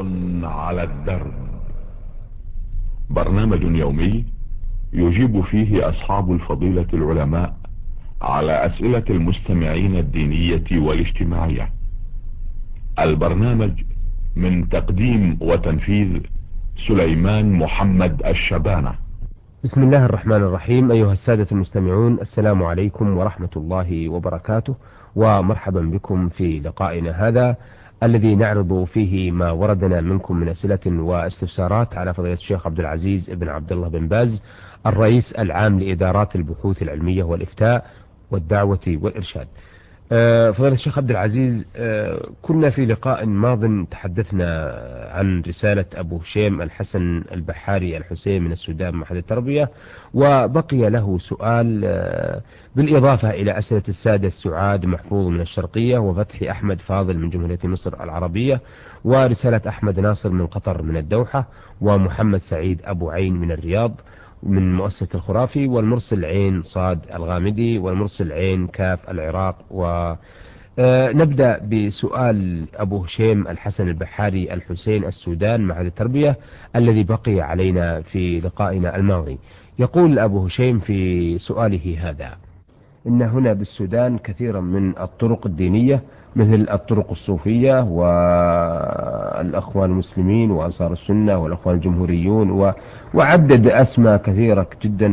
على الدرب. برنامج يومي يجيب فيه أصحاب الفضيلة العلماء على أسئلة المستمعين الدينية والاجتماعية. البرنامج من تقديم وتنفيذ سليمان محمد الشبانة. بسم الله الرحمن الرحيم. أيها السادة المستمعون، السلام عليكم ورحمة الله وبركاته، ومرحبا بكم في لقائنا هذا الذي نعرض فيه ما وردنا منكم من أسئلة واستفسارات على فضيلة الشيخ عبد العزيز بن عبد الله بن باز، الرئيس العام لإدارات البحوث العلمية والإفتاء والدعوة والإرشاد. فضيلة الشيخ عبد العزيز، كنا في لقاء ماض تحدثنا عن رسالة أبو هشيم الحسن البحاري الحسين من السودان معهد التربية، وبقي له سؤال بالإضافة إلى أسئلة السادة السعاد محفوظ من الشرقية، وفتحي أحمد فاضل من جمهورية مصر العربية، ورسالة أحمد ناصر من قطر من الدوحة، ومحمد سعيد أبو عين من الرياض من مؤسسة الخرافي، والمرسل عين صاد الغامدي، والمرسل عين كاف العراق. ونبدأ بسؤال أبو هشيم الحسن البحاري الحسين السودان معهد التربية الذي بقي علينا في لقائنا الماضي. يقول أبو هشيم في سؤاله هذا: إن هنا بالسودان كثيرا من الطرق الدينية مثل الطرق الصوفية والأخوان المسلمين وأنصار السنة والأخوان الجمهوريون، وعدد أسماء كثيرة جدا،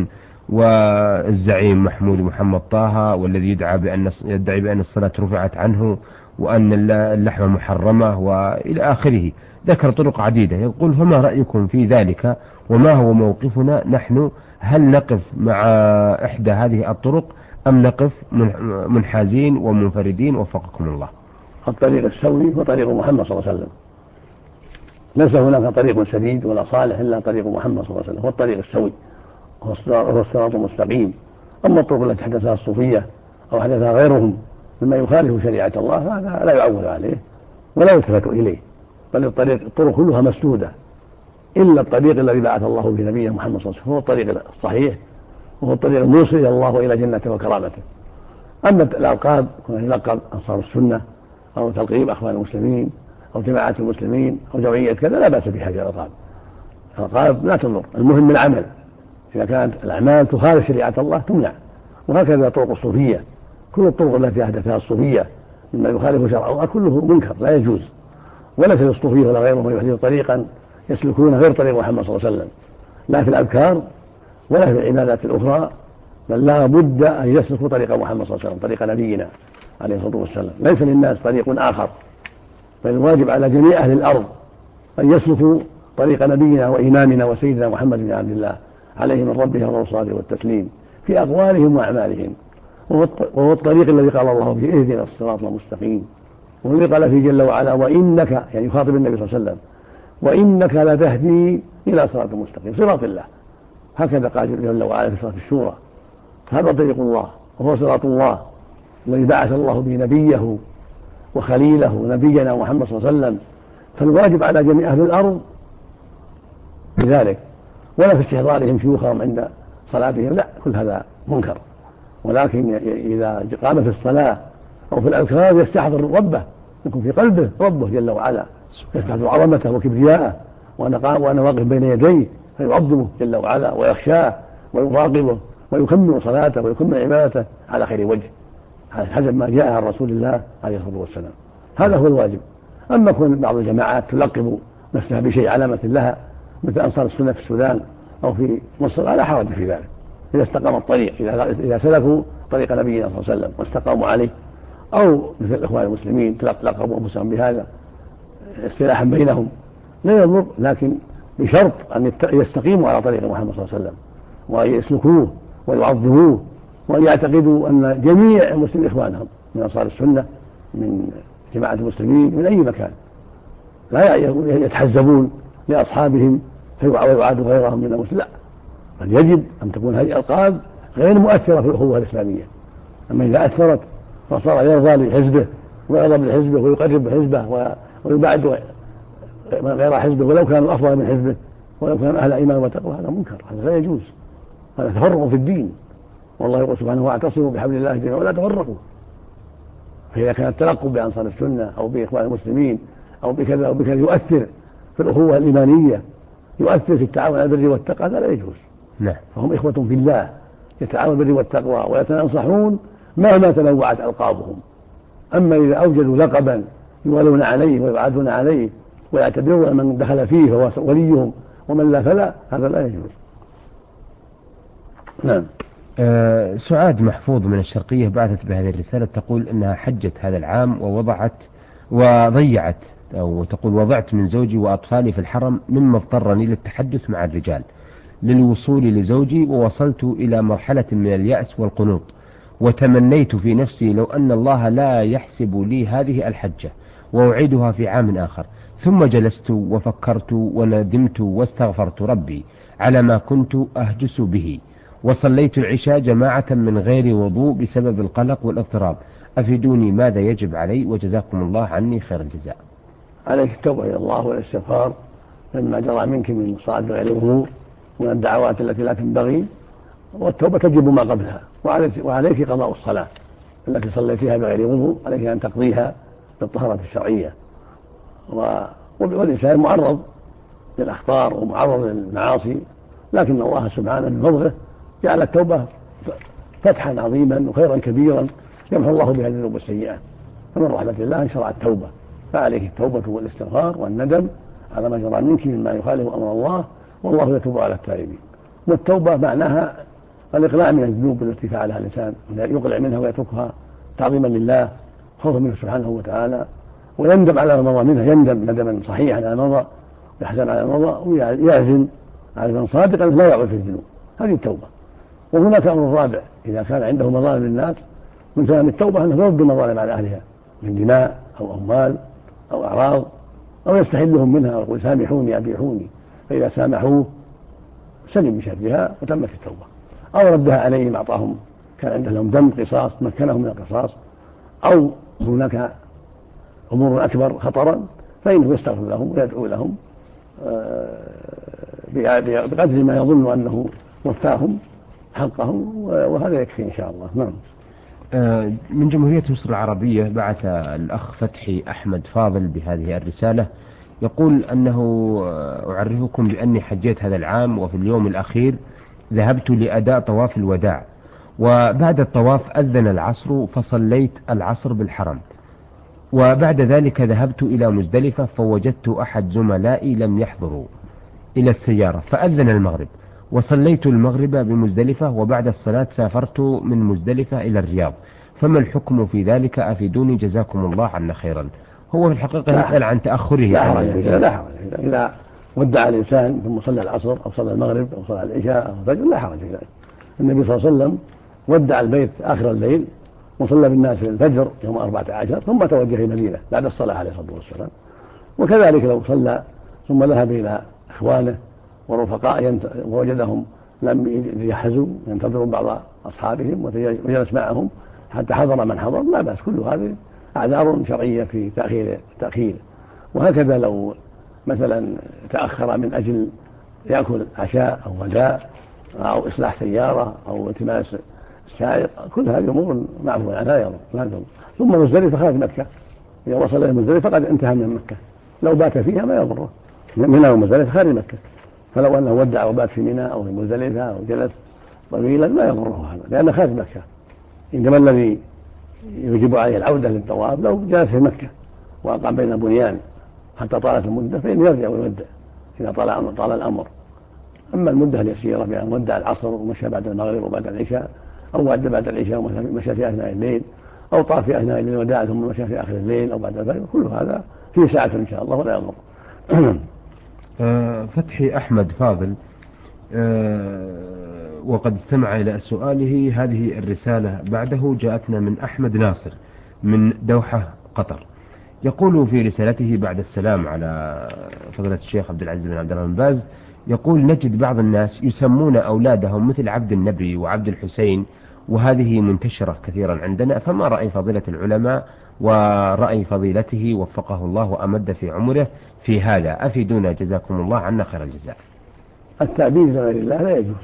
والزعيم محمود محمد طه، والذي يدعي بأن الصلاة رفعت عنه، وأن اللحمة محرمة، وإلى آخره. ذكر طرق عديدة. يقول: فما رأيكم في ذلك، وما هو موقفنا نحن؟ هل نقف مع إحدى هذه الطرق أم نقف منحازين ومنفردين؟ وفقكم الله. الطريق السوي هو طريق محمد صلى الله عليه وسلم، ليس هناك طريق سديد ولا صالح إلا طريق محمد صلى الله عليه وسلم، هو الطريق السوي، هو الصراط المستقيم. أما الطرق التي حدثها الصوفية أو حدثها غيرهم مما يخالف شريعة الله هذا لا يعول عليه ولا يلتفت إليه، بل الطرق كلها مسدودة إلا الطريق الذي بعث الله به نبيه محمد صلى الله عليه وسلم، هو الطريق الصحيح، وهو الطريق الموصل إلى الله وإلى جنته وكرامته. أما الألقاب كما يلقب أنصار السنة أو تلقيب أخوان المسلمين أو جماعة المسلمين أو جمعية كذا لا بأس بها. الألقاب لا تضر، المهم العمل. إذا كانت الأعمال تخالف شريعة الله تمنع. وهكذا طرق الصوفية، كل الطرق التي أحدثها الصوفية مما يخالف شرع الله كله منكر لا يجوز، ولا في الصوفية ولا غيرهم يحدث طريقا يسلكون غير طريق محمد صلى الله عليه وسلم، لا في الأذكار ولا في العبادات الأخرى، بل لا بد أن يسلكوا طريق محمد صلى الله عليه وسلم، طريق نبينا عليه الصلاة والسلام. ليس للناس طريق آخر، بل الواجب على جميع أهل الأرض أن يسلكوا طريق نبينا وإمامنا وسيدنا محمد بن عبد الله عليه من ربه أفضل الصلاة والتسليم في أقوالهم وأعمالهم. وهو الطريق الذي قال الله فيه: اهدنا الصراط المستقيم. والذي قال فيه جل وعلا: وإنك، يعني يخاطب النبي صلى الله عليه وسلم، وإنك لتهدي إلى صراط مستقيم، صراط الله. هكذا قال جل وعلا في سورة الشورى. هذا طريق الله وهو صراط الله الذي بعث الله به نبيه وخليله نبينا محمد صلى الله عليه وسلم. فالواجب على جميع أهل الأرض بذلك، ولا في استحضارهم شيوخهم عند صلاتهم، لا، كل هذا منكر. ولكن إذا قام في الصلاة أو في الأذكار يستحضر ربه، يكون في قلبه ربه جل وعلا، يستحضر عظمته وكبرياءه، وأنا واقف بين يديه، فيعظمه جل وعلا ويخشاه ويراقبه ويكمل صلاته ويكمل عبادته على خير وجه حسب ما جاء عن رسول الله عليه الصلاة والسلام. هذا هو الواجب. أما كون بعض الجماعات تلقب نفسها بشيء علامة لها مثل أنصار السنة في السودان أو في مصر لا حرج في ذلك، إذا استقام الطريق، إذا سلكوا طريق نبينا صلى الله عليه وسلم واستقاموا عليه، أو مثل الإخوان المسلمين تلقبوا أنفسهم بهذا اصطلاحا بينهم لا يضر، لكن بشرط أن يستقيموا على طريق محمد صلى الله عليه وسلم ويسلكوه ويعظموه، وأن يعتقدوا أن جميع المسلمين إخوانهم من أنصار السنة من جماعة المسلمين من أي مكان، لا يتحزبون لأصحابهم ويعادوا غيرهم من المسلمين، لا، بل يجب أن تكون هذه الألقاب غير مؤثرة في الأخوة الإسلامية. أما إذا أثرت فصار يرضى لحزبه ويغضب لحزبه ويقرب حزبه ويبعد غير حزبه ولو كانوا أفضل من حزبه ولو كانوا أهل إيمان وتقوى، هذا منكر، هذا لا يجوز، هذا تفرق في الدين. والله يقول سبحانه: واعتصموا بحبل الله جميعا ولا تفرقوا. فإذا كان التلقب بأنصار السنة أو بإخوان المسلمين أو بكذا أو بكذا يؤثر في الأخوة الإيمانية يؤثر في التعاون على البر والتقوى هذا لا يجوز. نعم. فهم إخوة في الله يتعاون بالبر والتقوى ويتناصحون مهما تنوعت ألقابهم. أما إذا أوجدوا لقبا يولون عليه ويبعدون عليه ويعتبرون من دخل فيه فهو وليهم ومن لا فلا، هذا لا يجوز. نعم. سعاد محفوظ من الشرقية بعثت بهذه الرسالة تقول أنها حجت هذا العام وضيعت أو تقول وضعت من زوجي وأطفالي في الحرم مما اضطرني للتحدث مع الرجال للوصول لزوجي، ووصلت إلى مرحلة من اليأس والقنوط، وتمنيت في نفسي لو أن الله لا يحسب لي هذه الحجة وأعيدها في عام آخر. ثم جلست وفكرت وندمت واستغفرت ربي على ما كنت أهجس به، وصليت العشاء جماعة من غير وضوء بسبب القلق والاضطراب. أفيدوني ماذا يجب علي وجزاكم الله عني خير الجزاء. عليك التوبة إلى الله والاستغفار مما جرى منك من صلاة بغير وضوء ومن الدعوات التي لا تنبغي، والتوبة تجب ما قبلها. وعليك قضاء الصلاة التي صليتها بغير وضوء، عليك أن تقضيها بالطهارة الشرعية. والإنسان معرض للأخطار ومعرض للمعاصي، لكن الله سبحانه بفضله جعل التوبة فتحا عظيما وخيرا كبيرا يمحو الله بها الذنوب والسيئات. فمن رحمة الله ان شرع التوبة، فعليك التوبة والاستغفار والندم على ما جرى منك مما يخالف أمر الله، والله يتوب على التائبين. والتوبة معناها الإقلاع من الذنوب التي فعلها الإنسان، يقلع منها ويتركها تعظيما لله خوفا منه سبحانه وتعالى، ويندم على ما مضى منها، يندم ندما صحيحا على ما مضى ويحزن على ما مضى ويعزم عزما صادقا لا يعود في الذنوب. هذه التوبة. وهناك أمر رابع، إذا كان عنده مظالم للناس من تمام التوبة أنه يرد المظالم على أهلها من دماء أو أموال أو أعراض، أو يستحلهم منها ويقول سامحوني أبيحوني، فإذا سامحوه سلم من شرها وتمت التوبة. أو ردها عليهم، أعطاهم كان عنده لهم ذنب قصاص مكنهم من القصاص، أو هناك أمور أكبر خطرا فإنه يستغفر لهم ويدعو لهم بقدر ما يظن أنه وفاهم حقهم، وهذا يكفي إن شاء الله. نعم. من جمهورية مصر العربية بعث الأخ فتحي أحمد فاضل بهذه الرسالة يقول أنه أعرفكم بأني حجيت هذا العام، وفي اليوم الأخير ذهبت لأداء طواف الوداع، وبعد الطواف أذن العصر فصليت العصر بالحرم، وبعد ذلك ذهبت إلى مزدلفة فوجدت أحد زملائي لم يحضروا إلى السيارة فأذن المغرب، وصليت المغرب بمزدلفة، وبعد الصلاة سافرت من مزدلفة إلى الرياض، فما الحكم في ذلك؟ أفيدوني جزاكم الله عنا خيرا. هو في الحقيقة يسأل عن تأخره. لا حرج إذا ودع الإنسان ثم صلى العصر أو صلى المغرب أو صلى العشاء أو الفجر لا حرج في ذلك. النبي صلى الله عليه وسلم ودع البيت آخر الليل وصلى بالناس الفجر يوم 14 ثم توجه إلى المدينة بعد الصلاة عليه الصلاة والسلام. وكذلك لو صلى ثم ذهب إلى إخوانه ورفقاء ووجدهم لم يجهزوا ينتظروا بعض أصحابهم وجلس معهم حتى حضر من حضر لا بأس، كل هذه أعذار شرعية في تأخير. وهكذا لو مثلا تأخر من أجل يأكل عشاء أو غداء أو إصلاح سيارة أو التماس السائق، كل هذه أمور معفو عنها لا يضر. ثم مزدلفة خارج مكة، إذا وصل إلى مزدلفة فقد انتهى من مكة، لو بات فيها ما يضره، منى ومزدلفة خارج مكة، فلو أنه ودع وبات في منى أو في مزدلفة أو جلس طويلا ما يضره هذا لأنه خارج مكة. إنما الذي يجب عليه العودة للطواف لو جلس في مكة وأقام بين البنيان حتى طالت المدة فإنه يرجع ويودع إذا طال الأمر. أما المدة اليسيرة بأن ودع العصر ومشى بعد المغرب وبعد العشاء، أو ودع بعد العشاء ومشى في أثناء الليل، أو طاف في أثناء الليل وداع ثم مشى في آخر الليل أو بعد الفجر، كل هذا فيه ساعة إن شاء الله ولا يضر. فتحي أحمد فاضل وقد استمع إلى سؤاله. هذه الرسالة بعده جاءتنا من أحمد ناصر من دوحة قطر، يقول في رسالته بعد السلام على فضيلة الشيخ عبد العزيز بن عبد الله بن باز، يقول نجد بعض الناس يسمون أولادهم مثل عبد النبي وعبد الحسين، وهذه منتشرة كثيرا عندنا، فما رأي فضيلة العلماء ورأي فضيلته وفقه الله وأمد في عمره في هذا؟ أفيدونا جزاكم الله عنا خير الجزاء. التعبير لغير الله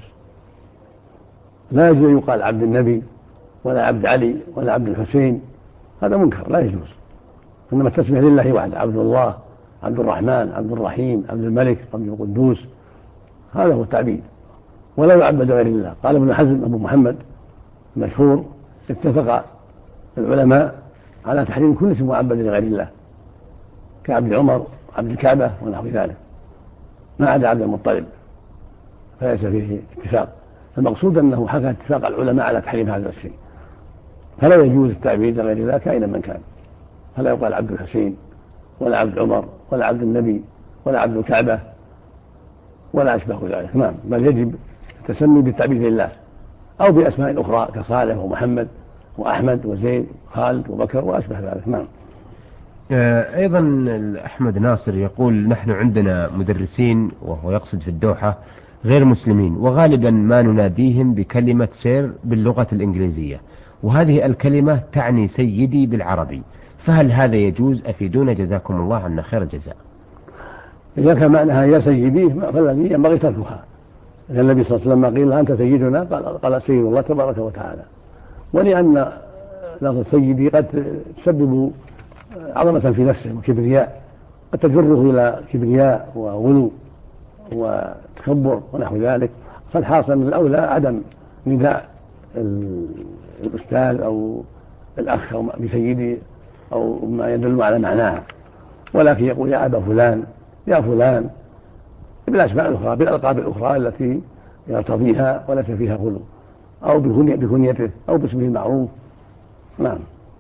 لا يجوز يقال عبد النبي ولا عبد علي ولا عبد الحسين، هذا منكر لا يجوز. إنما التسمية لله وحده، عبد الله عبد الرحمن، عبد الرحيم، عبد الملك، عبد القدوس، هذا هو التعبيد، ولا يعبد غير الله. قال ابن حزم أبو محمد مشهور: اتفق العلماء على تحريم كل اسم معبد لغير الله، كعبد عمر، عبد الكعبة ونحو ذلك، ما عدا عبد المطلب فليس فيه اتفاق. المقصود أنه حكى اتفاق العلماء على تحريم هذا الشيء، فلا يجوز التعبيد لغير الله كائنا من كان، فلا يقال عبد الحسين ولا عبد عمر ولا عبد النبي ولا عبد الكعبة ولا أشبه ذلك. نعم، بل يجب التسمي بالتعبيد لله أو بأسماء أخرى كصالح ومحمد وأحمد وزيد وخالد وبكر وأشبه ذلك. نعم. أيضا أحمد ناصر يقول: نحن عندنا مدرسين، وهو يقصد في الدوحة، غير مسلمين، وغالبا ما نناديهم بكلمة سير باللغة الإنجليزية، وهذه الكلمة تعني سيدي بالعربي، فهل هذا يجوز؟ أفيدونا جزاكم الله عنا خير الجزاء. إذا كان معناها يا سيدي فالذي ينبغي تركها، لأن النبي صلى الله عليه وسلم قيل: أنت سيدنا، قال سيد الله تبارك وتعالى. ولأن لفظ سيدي قد تسبب عظمة في نفسه وكبرياء، قد تجره إلى كبرياء وغلو وتكبر ونحو ذلك، فالحاصل من الأولى عدم نداء الأستاذ أو الأخ أو بسيدي أو ما يدل على معناها، ولكن يقول: يا أبا فلان، يا فلان، بالأسماء الأخرى، بالألقاب الأخرى التي يرتضيها وليس فيها غلو، أو بكنيته أو باسمه المعروف. نعم.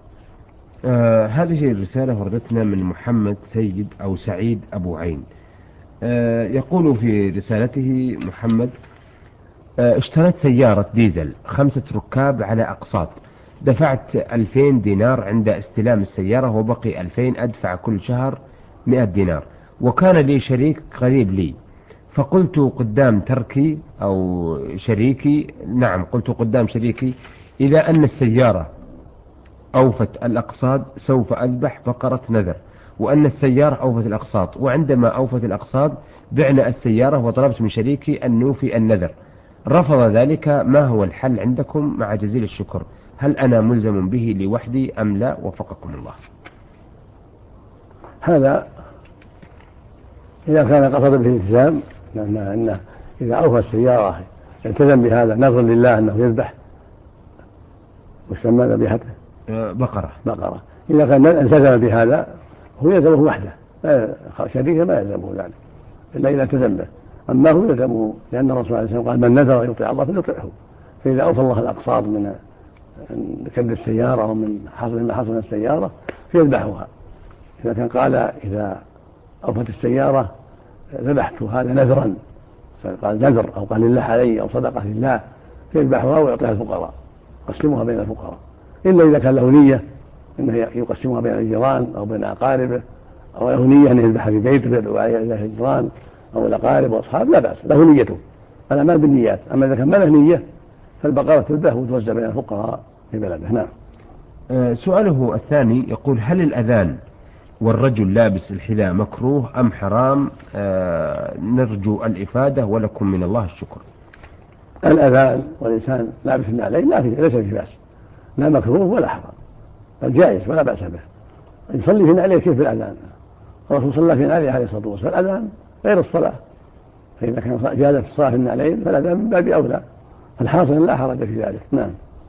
هذه الرسالة وردتنا من محمد سيد أو سعيد أبو عين. يقول في رسالته محمد: اشتريت سيارة ديزل 5 ركاب على أقساط، دفعت 2000 دينار عند استلام السيارة، وبقي 2000 أدفع كل شهر 100 دينار، وكان لي شريك قريب لي، فقلت قدام تركي أو شريكي، نعم قلت قدام شريكي: إذا أن السيارة أوفت الأقساط سوف أذبح بقرة نذر، وأن السيارة أوفت الأقساط، وعندما أوفت الأقساط بعنا السيارة، وطلبت من شريكي أن نوفي النذر، رفض ذلك. ما هو الحل عندكم؟ مع جزيل الشكر. هل أنا ملزم به لوحدي أم لا؟ وفقكم الله. هذا إذا كان قصد به الالتزام، أنه إذا أوفى السيارة التزم بهذا نذرا لله أنه يذبح، وسمى ذبيحته بقرة. إذا كان التزم بهذا هو يلزمه وحده، شريكه ما يلزمه ذلك إلا إذا التزم به، أما هو يلزمه، لأن الرسول عليه الصلاة والسلام قال: من نذر يطيع الله فليطيعه. فإذا أوفى الله الأقساط من كد السيارة ومن ما حصل من السيارة فيذبحها. إذا كان قال: إذا أوفت السيارة ذبحت هذا نذرا، فقال نذر أو قال لله علي أو صدقة لله، فيذبحها ويعطيها الفقراء، يقسمها بين الفقراء، إلا إذا كان له نية أنه يقسمها بين الجيران أو بين أقاربه، أو له نية أن يذبحها في بيته فيدعو عليها إلى الجيران أو الأقارب وأصحاب، لا بأس، له نيته، الأعمال بالنيات. أما إذا كان ما له نية فالبقرة تذبح وتوزع بين الفقراء في بلده. نعم. سؤاله الثاني يقول: هل الأذان والرجل لابس الحذاء مكروه أم حرام؟ نرجو الإفادة ولكم من الله الشكر. الأذان والإنسان لابس النعلين ليس فيه بأس، لا مكروه ولا حرام، بل جائز ولا بأس به. يصلي في نعليه كيف بالأذان؟ الرسول صلى في نعليه عليه الصلاة والسلام، الأذان غير الصلاة، فإذا كان جاز في الصلاة في النعلين فالأذان من باب أولى، الحاصل لا حرج في ذلك. نعم.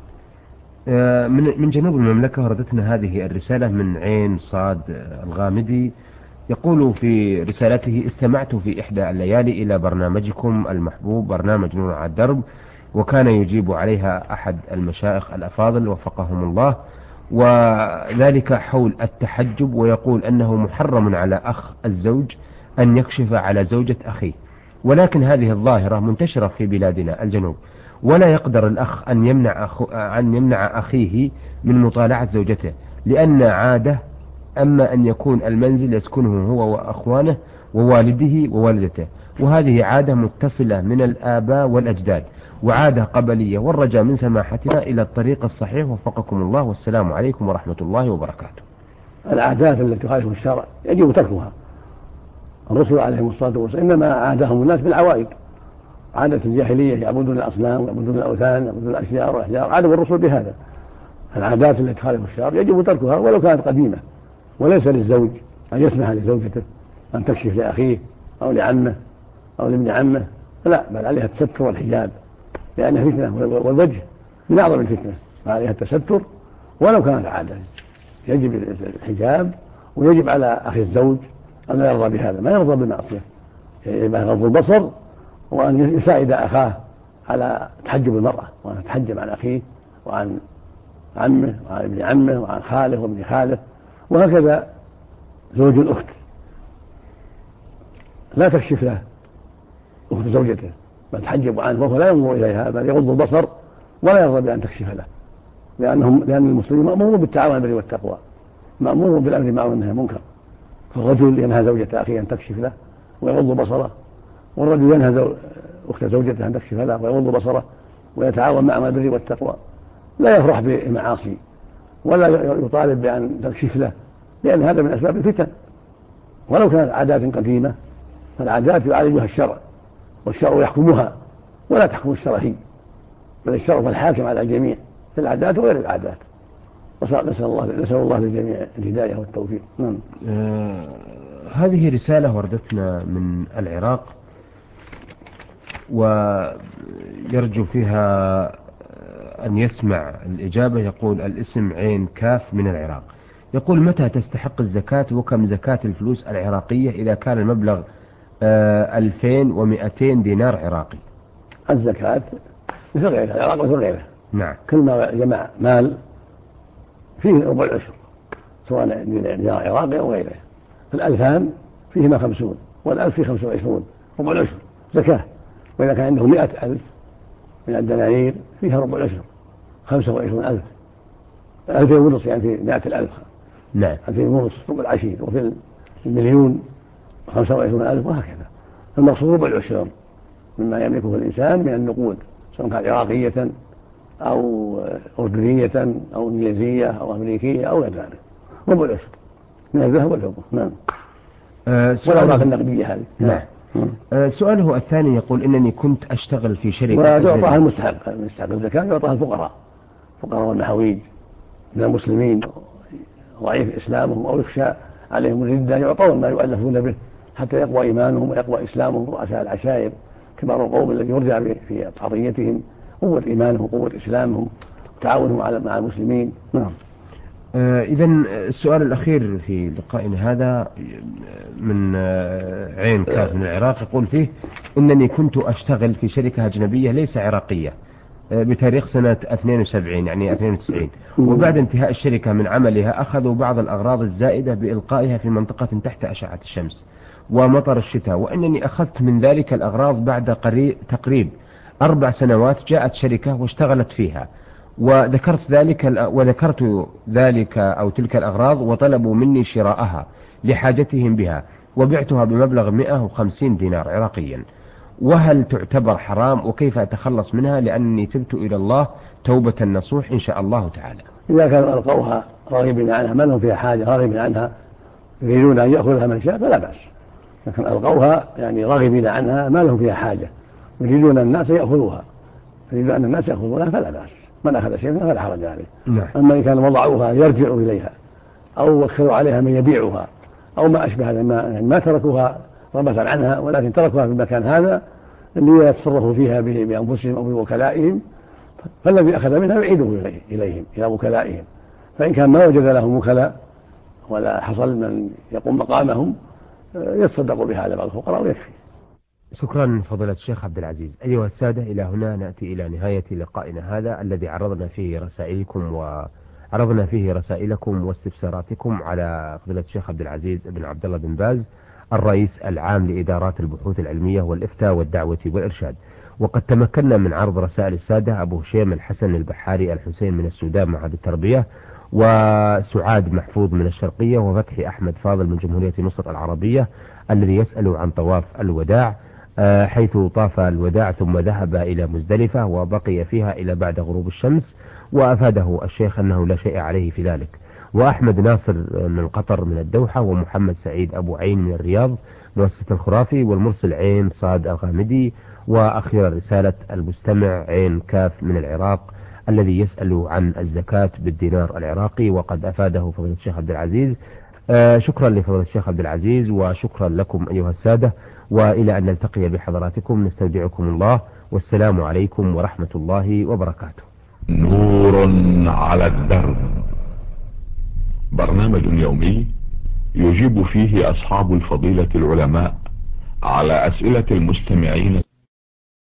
من جنوب المملكة وردتنا هذه الرسالة من عين صاد الغامدي. يقول في رسالته: استمعت في إحدى الليالي إلى برنامجكم المحبوب، برنامج نور على الدرب، وكان يجيب عليها أحد المشايخ الأفاضل وفقهم الله، وذلك حول التحجب، ويقول أنه محرم على أخ الزوج أن يكشف على زوجة أخيه، ولكن هذه الظاهرة منتشرة في بلادنا الجنوب، ولا يقدر الأخ أن يمنع أخيه من مطالعة زوجته لأن عادة، أما أن يكون المنزل يسكنه هو وأخوانه ووالده ووالدته، وهذه عادة متصلة من الآباء والأجداد وعادة قبلية، والرجاء من سماحتنا إلى الطريق الصحيح وفقكم الله، والسلام عليكم ورحمة الله وبركاته. العادات التي تخالف الشرع يجب تركها. الرسل عليهم الصلاة والسلام إنما عادهم الناس بالعوائد، عادة الجاهلية يعبدون الأصنام ويعبدون الأوثان ويعبدون الأشجار والأحجار، عادوا الرسل بهذا. العادات التي تخالف الشرع يجب تركها ولو كانت قديمة، وليس للزوج أن يسمح لزوجته أن تكشف لأخيه أو لعمه أو لابن عمه، لا، بل عليها التستر والحجاب، لأنها فتنة، والوجه من أعظم الفتنة، فعليها التستر ولو كانت عادة. يجب الحجاب، ويجب على أخي الزوج أن لا يرضى بهذا، ما يرضى بالمعصية، يجب غض البصر، وأن يساعد أخاه على تحجب المرأة، وأن تتحجب عن أخيه وعن عمه وعن ابن عمه وعن خاله وابن خاله. وهكذا زوج الأخت لا تكشف له أخت زوجته، بل تحجب عنه وهو لا ينظر إليها، بل يغض البصر ولا يرضى بأن تكشف له، لأن المسلمين مأمور بالتعاون على البر والتقوى، مأمور بالأمر بالمعروف والنهي عن المنكر. فالرجل ينهى زوجة أخيه أن تكشف له ويغض بصره، والرجل ينهى أخت زوجته أن تكشف له ويغض بصره ويتعاون معه على البر والتقوى. لا يفرح بالمعاصي ولا يطالب بأن تكشف له، لأن هذا من أسباب الفتن. ولو كانت عادات قديمة فالعادات يعالجها الشرع، والشرع يحكمها ولا تحكم الشرع هي، بل الشرع فالحاكم على الجميع في العادات وغير العادات. نسأل الله للجميع الهداية والتوفيق. نعم. هذه رسالة وردتنا من العراق، ويرجو فيها أن يسمع الإجابة. يقول الاسم عين كاف من العراق، يقول متى تستحق الزكاة، وكم زكاة الفلوس العراقية إذا كان المبلغ 2200 دينار عراقي؟ الزكاة مثل غيرها، العراق مثل غيرها. نعم. كل ما جمع مال فيه ربع العشر، سواء دينار عراقي أو غيره. الألفان فيهما 50، والألف فيه 25، ربع العشر زكاة. وإذا كان عنده 100,000 من الدنانير فيها ربع العشر 25,000، 2,500 يعني في 100,000. نعم. 2,500 ربع العشير، وفي المليون 25,000، وهكذا. المقصود ربع العشر مما يملكه الإنسان من النقود، سواء كانت عراقية أو أردنية أو إنجليزية أو أمريكية أو غير ذلك، ربع العشر من الذهب والفضة. نعم. والأوراق النقدية هذه. نعم. سؤاله الثاني يقول إنني كنت أشتغل في شركة، ويعطاها المستحق الزكاة، يعطاها الفقراء والمحاويج من المسلمين ضعيف إسلامهم أو يخشى عليهم الردة، يعطون ما يؤلفون به حتى يقوى إيمانهم ويقوى إسلامهم. رؤساء العشائر كبار القوم الذي يرجع في عطيتهم قوة إيمانهم وقوة إسلامهم وتعاونهم مع المسلمين. نعم. إذن السؤال الأخير في لقائنا هذا من عين كاف من العراق، يقول فيه إنني كنت أشتغل في شركة أجنبية ليس عراقية بتاريخ سنة 72 يعني 92، وبعد انتهاء الشركة من عملها أخذوا بعض الأغراض الزائدة بإلقائها في منطقة تحت أشعة الشمس ومطر الشتاء، وإنني أخذت من ذلك الأغراض بعد تقريب 4 سنوات. جاءت شركة واشتغلت فيها، وذكرت ذلك أو تلك الأغراض، وطلبوا مني شراءها لحاجتهم بها، وبعتها بمبلغ 150 دينار عراقيا. وهل تعتبر حرام، وكيف أتخلص منها، لأنني تبت إلى الله توبة نصوح إن شاء الله تعالى؟ إذا كانوا ألقوها راغبين عنها، ما لهم فيها حاجة، راغبين عنها يريدون أن يأخذها من شاء فلا بأس. لكن ألقوها يعني راغبين عنها ما لهم فيها حاجة، يريدون الناس يأخذوها، يريدون أن الناس يأخذونها فلا بأس، من أخذ شيئا فلا حرج عليه. نعم. أما إن كانوا وضعوها يرجعوا إليها أو وكلوا عليها من يبيعها أو ما أشبه هذا، ما تركوها رغبة عنها، ولكن تركوها في المكان هذا اللي يتصرفوا فيها بأنفسهم أو بوكلائهم، فالذي أخذ منها يعيده إليهم إلى وكلائهم. فإن كان ما وجد لهم وكلاء ولا حصل من يقوم مقامهم يتصدقوا بها على بعض الفقراء ويكفي. شكرا فضيلة الشيخ عبد العزيز. أيها السادة، إلى هنا نأتي إلى نهاية لقائنا هذا الذي عرضنا فيه رسائلكم واستفساراتكم على فضيلة الشيخ عبد العزيز بن عبد الله بن باز، الرئيس العام لإدارات البحوث العلمية والإفتاء والدعوة والإرشاد. وقد تمكنا من عرض رسائل السادة أبو هشيم الحسن البحاري الحسين من السودان معهد التربية، وسعاد محفوظ من الشرقية، وفتحي أحمد فاضل من جمهورية مصر العربية الذي يسأل عن طواف الوداع، حيث طاف الوداع ثم ذهب إلى مزدلفة وبقي فيها إلى بعد غروب الشمس، وأفاده الشيخ أنه لا شيء عليه في ذلك. وأحمد ناصر من قطر من الدوحة، ومحمد سعيد أبو عين من الرياض مؤسسة الخرافي، والمرسل عين صاد الغامدي. وأخيرا رسالة المستمع عين كاف من العراق الذي يسأل عن الزكاة بالدينار العراقي، وقد أفاده فضيلة الشيخ عبد العزيز شكرا لفضيلة الشيخ عبد العزيز، وشكرا لكم أيها السادة، وإلى أن نلتقي بحضراتكم نستودعكم الله، والسلام عليكم ورحمة الله وبركاته. نور على الدرب، برنامج يومي يجيب فيه أصحاب الفضيلة العلماء على أسئلة المستمعين